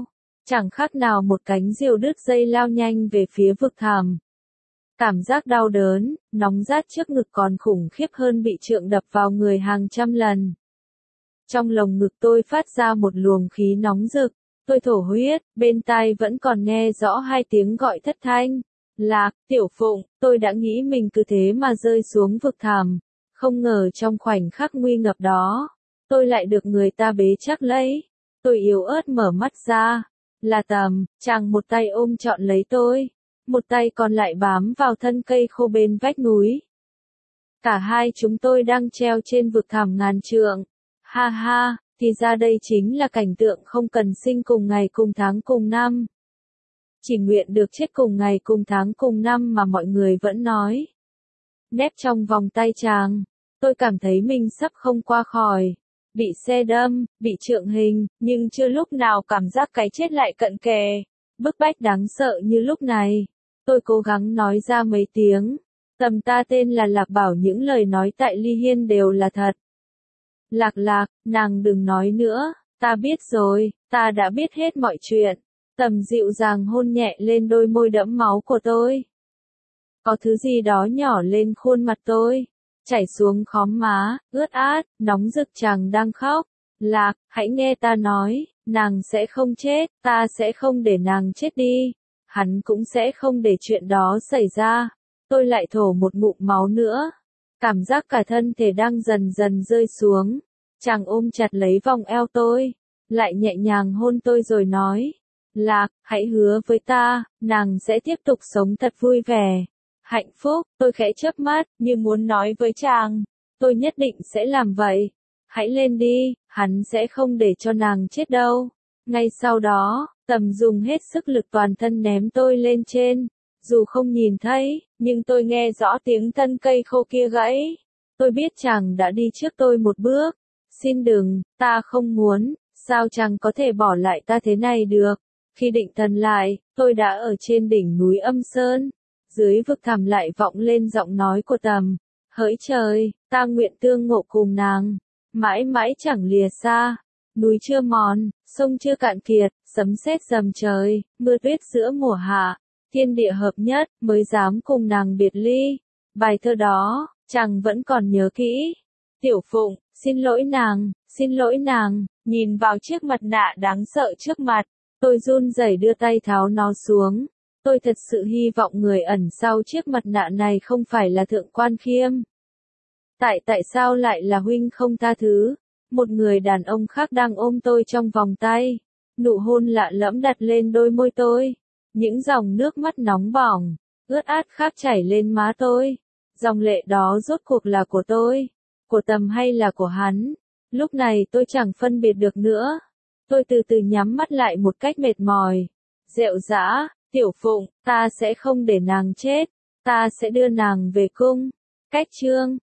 chẳng khác nào một cánh diều đứt dây lao nhanh về phía vực thẳm. Cảm giác đau đớn, nóng rát trước ngực còn khủng khiếp hơn bị trượng đập vào người hàng trăm lần. Trong lồng ngực tôi phát ra một luồng khí nóng rực, tôi thổ huyết, bên tai vẫn còn nghe rõ hai tiếng gọi thất thanh. Lạc, Tiểu Phụng, tôi đã nghĩ mình cứ thế mà rơi xuống vực thẳm, không ngờ trong khoảnh khắc nguy ngập đó, tôi lại được người ta bế chắc lấy. Tôi yếu ớt mở mắt ra, là Tầm, chàng một tay ôm trọn lấy tôi, một tay còn lại bám vào thân cây khô bên vách núi. Cả hai chúng tôi đang treo trên vực thẳm ngàn trượng. Ha ha, thì ra đây chính là cảnh tượng không cần sinh cùng ngày cùng tháng cùng năm. Chỉ nguyện được chết cùng ngày cùng tháng cùng năm mà mọi người vẫn nói. Nép trong vòng tay chàng, tôi cảm thấy mình sắp không qua khỏi. Bị xe đâm, bị trượng hình, nhưng chưa lúc nào cảm giác cái chết lại cận kề. Bức bách đáng sợ như lúc này. Tôi cố gắng nói ra mấy tiếng. Tầm ta tên là Lạc bảo những lời nói tại Ly Hiên đều là thật. Lạc Lạc, nàng đừng nói nữa, ta biết rồi, ta đã biết hết mọi chuyện. Tầm dịu dàng hôn nhẹ lên đôi môi đẫm máu của tôi. Có thứ gì đó nhỏ lên khuôn mặt tôi, chảy xuống khóm má, ướt át, nóng rực. Chàng đang khóc. Lạc, hãy nghe ta nói, nàng sẽ không chết, ta sẽ không để nàng chết đi. Hắn cũng sẽ không để chuyện đó xảy ra. Tôi lại thổ một ngụm máu nữa. Cảm giác cả thân thể đang dần dần rơi xuống. Chàng ôm chặt lấy vòng eo tôi, lại nhẹ nhàng hôn tôi rồi nói. Lạc, hãy hứa với ta, nàng sẽ tiếp tục sống thật vui vẻ, hạnh phúc. Tôi khẽ chớp mắt, như muốn nói với chàng, tôi nhất định sẽ làm vậy. Hãy lên đi, hắn sẽ không để cho nàng chết đâu. Ngay sau đó, Tầm dùng hết sức lực toàn thân ném tôi lên trên. Dù không nhìn thấy, nhưng tôi nghe rõ tiếng thân cây khô kia gãy. Tôi biết chàng đã đi trước tôi một bước. Xin đừng, ta không muốn, sao chàng có thể bỏ lại ta thế này được. Khi định thần lại, tôi đã ở trên đỉnh núi Âm Sơn. Dưới vực thẳm lại vọng lên giọng nói của Tầm. Hỡi trời, ta nguyện tương ngộ cùng nàng, mãi mãi chẳng lìa xa. Núi chưa mòn, sông chưa cạn kiệt, sấm sét dầm trời, mưa tuyết giữa mùa hạ, thiên địa hợp nhất, mới dám cùng nàng biệt ly. Bài thơ đó, chàng vẫn còn nhớ kỹ. Tiểu Phụng, xin lỗi nàng, xin lỗi nàng. Nhìn vào chiếc mặt nạ đáng sợ trước mặt, tôi run rẩy đưa tay tháo nó xuống. Tôi thật sự hy vọng người ẩn sau chiếc mặt nạ này không phải là Thượng Quan Khiêm. Tại tại sao lại là huynh không tha thứ? Một người đàn ông khác đang ôm tôi trong vòng tay. Nụ hôn lạ lẫm đặt lên đôi môi tôi. Những dòng nước mắt nóng bỏng, ướt át khác chảy lên má tôi. Dòng lệ đó rốt cuộc là của tôi, của Tầm hay là của hắn? Lúc này tôi chẳng phân biệt được nữa. Tôi từ từ nhắm mắt lại một cách mệt mỏi. Rệu rã, Tiểu Phụng, ta sẽ không để nàng chết. Ta sẽ đưa nàng về cung. Cách chương